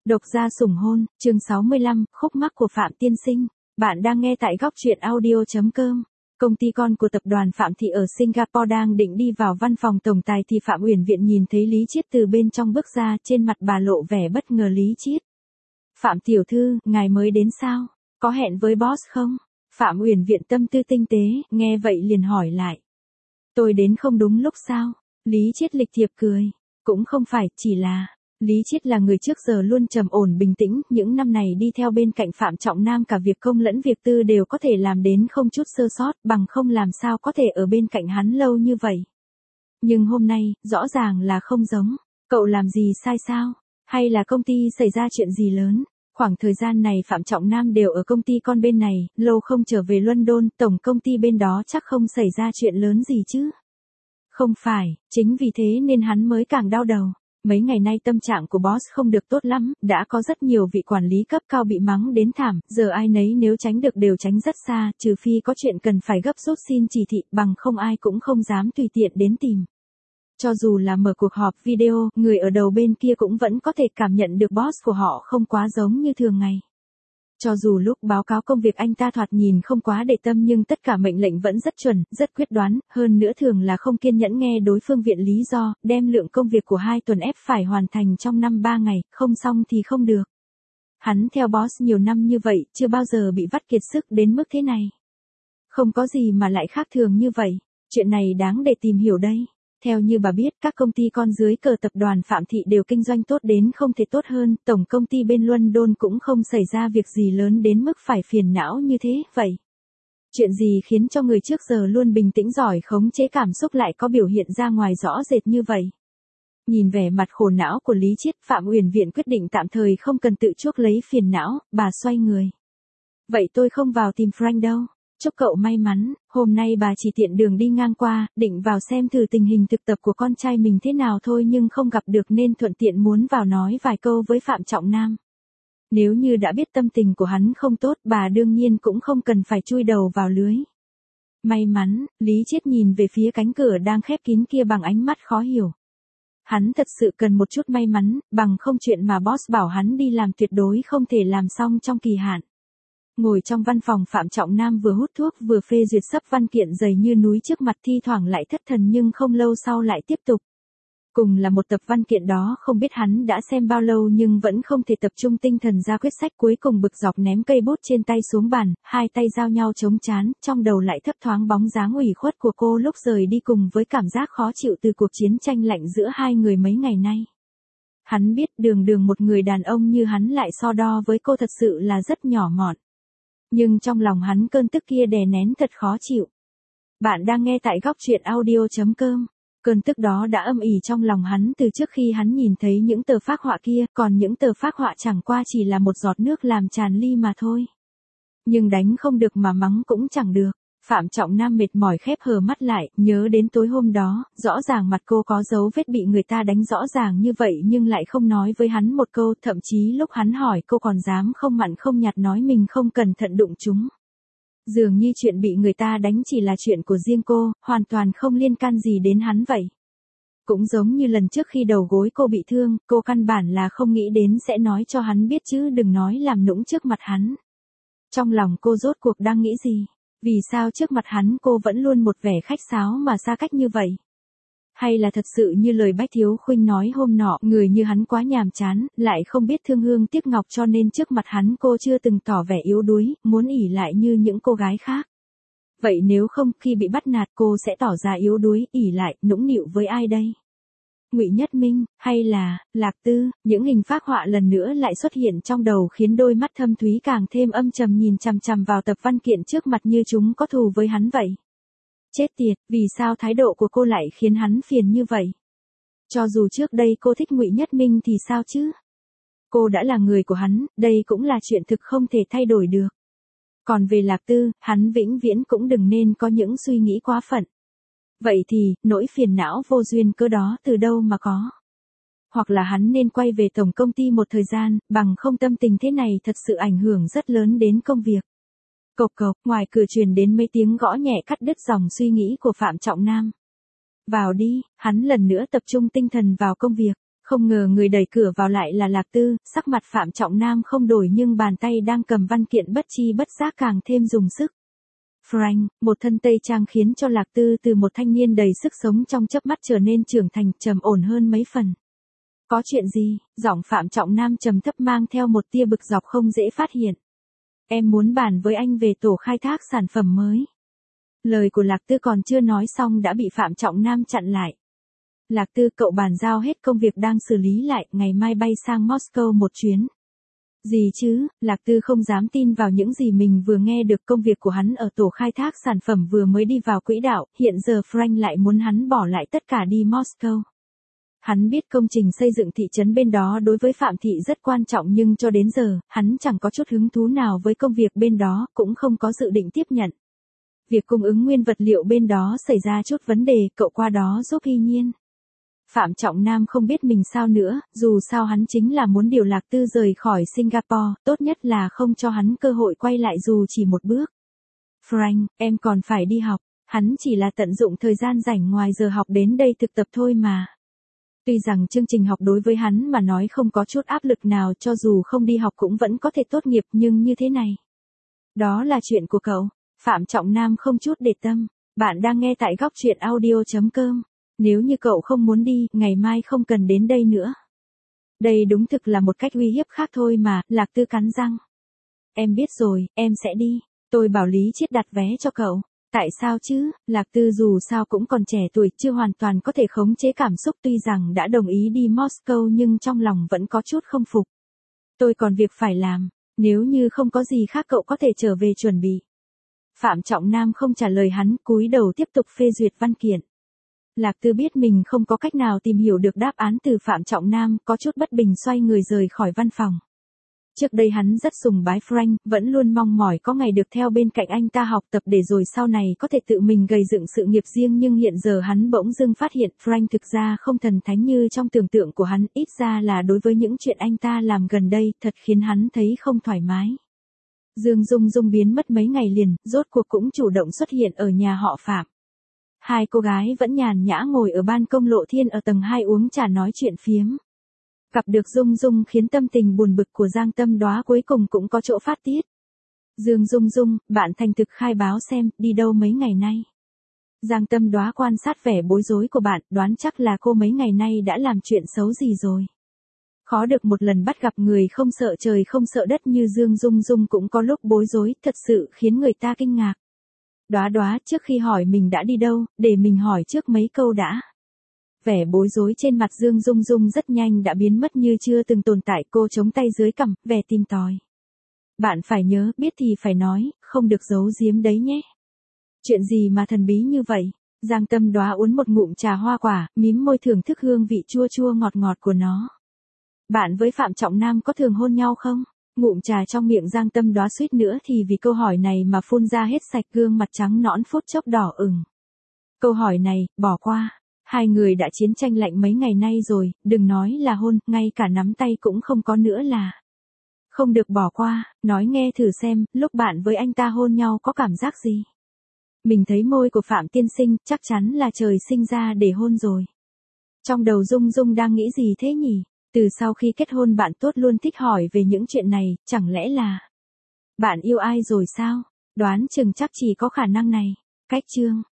Độc gia sủng hôn, chương 65, khúc mắc của Phạm Tiên Sinh. Bạn đang nghe tại góc truyện audio.com. Công ty con của tập đoàn Phạm Thị ở Singapore đang định đi vào văn phòng tổng tài thì Phạm Uyển Viện nhìn thấy Lý Chiết từ bên trong bước ra, trên mặt bà lộ vẻ bất ngờ. Lý Chiết: Phạm tiểu thư, ngài mới đến sao? Có hẹn với boss không? Phạm Uyển Viện tâm tư tinh tế, nghe vậy liền hỏi lại. Tôi đến không đúng lúc sao? Lý Chiết lịch thiệp cười. Cũng không phải, chỉ là... Lý Chiết là người trước giờ luôn trầm ổn bình tĩnh, những năm này đi theo bên cạnh Phạm Trọng Nam cả việc công lẫn việc tư đều có thể làm đến không chút sơ sót, bằng không làm sao có thể ở bên cạnh hắn lâu như vậy. Nhưng hôm nay, rõ ràng là không giống. Cậu làm gì sai sao? Hay là công ty xảy ra chuyện gì lớn? Khoảng thời gian này Phạm Trọng Nam đều ở công ty con bên này, lâu không trở về London, tổng công ty bên đó chắc không xảy ra chuyện lớn gì chứ? Không phải, chính vì thế nên hắn mới càng đau đầu. Mấy ngày nay tâm trạng của boss không được tốt lắm, đã có rất nhiều vị quản lý cấp cao bị mắng đến thảm, giờ ai nấy nếu tránh được đều tránh rất xa, trừ phi có chuyện cần phải gấp rút xin chỉ thị, bằng không ai cũng không dám tùy tiện đến tìm. Cho dù là mở cuộc họp video, người ở đầu bên kia cũng vẫn có thể cảm nhận được boss của họ không quá giống như thường ngày. Cho dù lúc báo cáo công việc anh ta thoạt nhìn không quá để tâm nhưng tất cả mệnh lệnh vẫn rất chuẩn, rất quyết đoán, hơn nữa thường là không kiên nhẫn nghe đối phương viện lý do, đem lượng công việc của 2 tuần ép phải hoàn thành trong 5-3 ngày, không xong thì không được. Hắn theo boss nhiều năm như vậy, chưa bao giờ bị vắt kiệt sức đến mức thế này. Không có gì mà lại khác thường như vậy, chuyện này đáng để tìm hiểu đây. Theo như bà biết, các công ty con dưới cờ tập đoàn Phạm Thị đều kinh doanh tốt đến không thể tốt hơn, tổng công ty bên London cũng không xảy ra việc gì lớn đến mức phải phiền não như thế, vậy. Chuyện gì khiến cho người trước giờ luôn bình tĩnh giỏi khống chế cảm xúc lại có biểu hiện ra ngoài rõ rệt như vậy? Nhìn vẻ mặt khổ não của Lý Chiết, Phạm Uyển Viện quyết định tạm thời không cần tự chuốc lấy phiền não, bà xoay người. Vậy tôi không vào tìm Frank đâu. Chúc cậu may mắn, hôm nay bà chỉ tiện đường đi ngang qua, định vào xem thử tình hình thực tập của con trai mình thế nào thôi nhưng không gặp được nên thuận tiện muốn vào nói vài câu với Phạm Trọng Nam. Nếu như đã biết tâm tình của hắn không tốt, bà đương nhiên cũng không cần phải chui đầu vào lưới. May mắn, Lý Chiết nhìn về phía cánh cửa đang khép kín kia bằng ánh mắt khó hiểu. Hắn thật sự cần một chút may mắn, bằng không chuyện mà boss bảo hắn đi làm tuyệt đối không thể làm xong trong kỳ hạn. Ngồi trong văn phòng Phạm Trọng Nam vừa hút thuốc vừa phê duyệt sấp văn kiện dày như núi trước mặt, thi thoảng lại thất thần nhưng không lâu sau lại tiếp tục. Cùng là một tập văn kiện đó, không biết hắn đã xem bao lâu nhưng vẫn không thể tập trung tinh thần ra quyết sách, cuối cùng bực dọc ném cây bút trên tay xuống bàn, hai tay giao nhau chống trán, trong đầu lại thấp thoáng bóng dáng ủy khuất của cô lúc rời đi cùng với cảm giác khó chịu từ cuộc chiến tranh lạnh giữa hai người mấy ngày nay. Hắn biết đường một người đàn ông như hắn lại so đo với cô thật sự là rất nhỏ mọn. Nhưng trong lòng hắn cơn tức kia đè nén thật khó chịu. Bạn đang nghe tại góc truyện audio.com. Cơn tức đó đã âm ỉ trong lòng hắn từ trước khi hắn nhìn thấy những tờ phác họa kia, còn những tờ phác họa chẳng qua chỉ là một giọt nước làm tràn ly mà thôi. Nhưng đánh không được mà mắng cũng chẳng được. Phạm Trọng Nam mệt mỏi khép hờ mắt lại, nhớ đến tối hôm đó, rõ ràng mặt cô có dấu vết bị người ta đánh rõ ràng như vậy nhưng lại không nói với hắn một câu, thậm chí lúc hắn hỏi cô còn dám không mặn không nhạt nói mình không cẩn thận đụng chúng. Dường như chuyện bị người ta đánh chỉ là chuyện của riêng cô, hoàn toàn không liên can gì đến hắn vậy. Cũng giống như lần trước khi đầu gối cô bị thương, cô căn bản là không nghĩ đến sẽ nói cho hắn biết chứ đừng nói làm nũng trước mặt hắn. Trong lòng cô rốt cuộc đang nghĩ gì? Vì sao trước mặt hắn cô vẫn luôn một vẻ khách sáo mà xa cách như vậy? Hay là thật sự như lời Bách Thiếu Khuynh nói hôm nọ, người như hắn quá nhàm chán, lại không biết thương hương tiếc ngọc cho nên trước mặt hắn cô chưa từng tỏ vẻ yếu đuối, muốn ỷ lại như những cô gái khác. Vậy nếu không, khi bị bắt nạt cô sẽ tỏ ra yếu đuối, ỷ lại, nũng nịu với ai đây? Ngụy Nhất Minh, hay là Lạc Tư? Những hình phác họa lần nữa lại xuất hiện trong đầu khiến đôi mắt thâm thúy càng thêm âm trầm nhìn chằm chằm vào tập văn kiện trước mặt như chúng có thù với hắn vậy. Chết tiệt, vì sao thái độ của cô lại khiến hắn phiền như vậy? Cho dù trước đây cô thích Ngụy Nhất Minh thì sao chứ? Cô đã là người của hắn, đây cũng là chuyện thực không thể thay đổi được. Còn về Lạc Tư, hắn vĩnh viễn cũng đừng nên có những suy nghĩ quá phận. Vậy thì, nỗi phiền não vô duyên cớ đó từ đâu mà có? Hoặc là hắn nên quay về tổng công ty một thời gian, bằng không tâm tình thế này thật sự ảnh hưởng rất lớn đến công việc. Cộc cộc, ngoài cửa truyền đến mấy tiếng gõ nhẹ cắt đứt dòng suy nghĩ của Phạm Trọng Nam. Vào đi, hắn lần nữa tập trung tinh thần vào công việc. Không ngờ người đẩy cửa vào lại là Lạc Tư, sắc mặt Phạm Trọng Nam không đổi nhưng bàn tay đang cầm văn kiện bất chi bất giác càng thêm dùng sức. Frank, một thân tây trang khiến cho Lạc Tư từ một thanh niên đầy sức sống trong chớp mắt trở nên trưởng thành, trầm ổn hơn mấy phần. Có chuyện gì? Giọng Phạm Trọng Nam trầm thấp mang theo một tia bực dọc không dễ phát hiện. Em muốn bàn với anh về tổ khai thác sản phẩm mới. Lời của Lạc Tư còn chưa nói xong đã bị Phạm Trọng Nam chặn lại. Lạc Tư, cậu bàn giao hết công việc đang xử lý lại, ngày mai bay sang Moscow một chuyến. Gì chứ? Lạc Tư không dám tin vào những gì mình vừa nghe được. Công việc của hắn ở tổ khai thác sản phẩm vừa mới đi vào quỹ đạo, hiện giờ Frank lại muốn hắn bỏ lại tất cả đi Moscow. Hắn biết công trình xây dựng thị trấn bên đó đối với Phạm Thị rất quan trọng nhưng cho đến giờ, hắn chẳng có chút hứng thú nào với công việc bên đó, cũng không có dự định tiếp nhận. Việc cung ứng nguyên vật liệu bên đó xảy ra chút vấn đề, cậu qua đó giúp Hy Nhiên. Phạm Trọng Nam không biết mình sao nữa, dù sao hắn chính là muốn điều Lạc Tư rời khỏi Singapore, tốt nhất là không cho hắn cơ hội quay lại dù chỉ một bước. Frank, em còn phải đi học, hắn chỉ là tận dụng thời gian rảnh ngoài giờ học đến đây thực tập thôi mà. Tuy rằng chương trình học đối với hắn mà nói không có chút áp lực nào, cho dù không đi học cũng vẫn có thể tốt nghiệp, nhưng như thế này. Đó là chuyện của cậu. Phạm Trọng Nam không chút để tâm. Bạn đang nghe tại góc truyện audio.com. Nếu như cậu không muốn đi, ngày mai không cần đến đây nữa. Đây đúng thực là một cách uy hiếp khác thôi mà, Lạc Tư cắn răng. Em biết rồi, em sẽ đi. Tôi bảo Lý Chiết đặt vé cho cậu. Tại sao chứ? Lạc Tư dù sao cũng còn trẻ tuổi, chưa hoàn toàn có thể khống chế cảm xúc, tuy rằng đã đồng ý đi Moscow nhưng trong lòng vẫn có chút không phục. Tôi còn việc phải làm, nếu như không có gì khác cậu có thể trở về chuẩn bị. Phạm Trọng Nam không trả lời hắn, cúi đầu tiếp tục phê duyệt văn kiện. Lạc Tư biết mình không có cách nào tìm hiểu được đáp án từ Phạm Trọng Nam, có chút bất bình xoay người rời khỏi văn phòng. Trước đây hắn rất sùng bái Frank, vẫn luôn mong mỏi có ngày được theo bên cạnh anh ta học tập để rồi sau này có thể tự mình gây dựng sự nghiệp riêng, nhưng hiện giờ hắn bỗng dưng phát hiện Frank thực ra không thần thánh như trong tưởng tượng của hắn, ít ra là đối với những chuyện anh ta làm gần đây, thật khiến hắn thấy không thoải mái. Dương Dung Dung biến mất mấy ngày liền, rốt cuộc cũng chủ động xuất hiện ở nhà họ Phạm. Hai cô gái vẫn nhàn nhã ngồi ở ban công Lộ Thiên ở tầng 2 uống trà nói chuyện phiếm. Gặp được Dung Dung khiến tâm tình buồn bực của Giang Tâm Đóa cuối cùng cũng có chỗ phát tiết. Dương Dung Dung, bạn thành thực khai báo xem, đi đâu mấy ngày nay. Giang Tâm Đóa quan sát vẻ bối rối của bạn, đoán chắc là cô mấy ngày nay đã làm chuyện xấu gì rồi. Khó được một lần bắt gặp người không sợ trời không sợ đất như Dương Dung Dung cũng có lúc bối rối, thật sự khiến người ta kinh ngạc. Đóa Đóa, trước khi hỏi mình đã đi đâu, để mình hỏi trước mấy câu đã. Vẻ bối rối trên mặt Dương Dung Dung rất nhanh đã biến mất như chưa từng tồn tại, cô chống tay dưới cằm, vẻ tìm tòi. Bạn phải nhớ, biết thì phải nói, không được giấu giếm đấy nhé. Chuyện gì mà thần bí như vậy? Giang Tâm Đóa uống một ngụm trà hoa quả, mím môi thưởng thức hương vị chua chua ngọt ngọt của nó. Bạn với Phạm Trọng Nam có thường hôn nhau không? Ngụm trà trong miệng Giang Tâm Đóa suýt nữa thì vì câu hỏi này mà phun ra hết sạch, gương mặt trắng nõn phút chốc đỏ ửng. Câu hỏi này, bỏ qua. Hai người đã chiến tranh lạnh mấy ngày nay rồi, đừng nói là hôn, ngay cả nắm tay cũng không có nữa là. Không được bỏ qua, nói nghe thử xem, lúc bạn với anh ta hôn nhau có cảm giác gì? Mình thấy môi của Phạm tiên sinh, chắc chắn là trời sinh ra để hôn rồi. Trong đầu Dung Dung đang nghĩ gì thế nhỉ? Từ sau khi kết hôn bạn tốt luôn thích hỏi về những chuyện này, chẳng lẽ là bạn yêu ai rồi sao? Đoán chừng chắc chỉ có khả năng này. Cách chương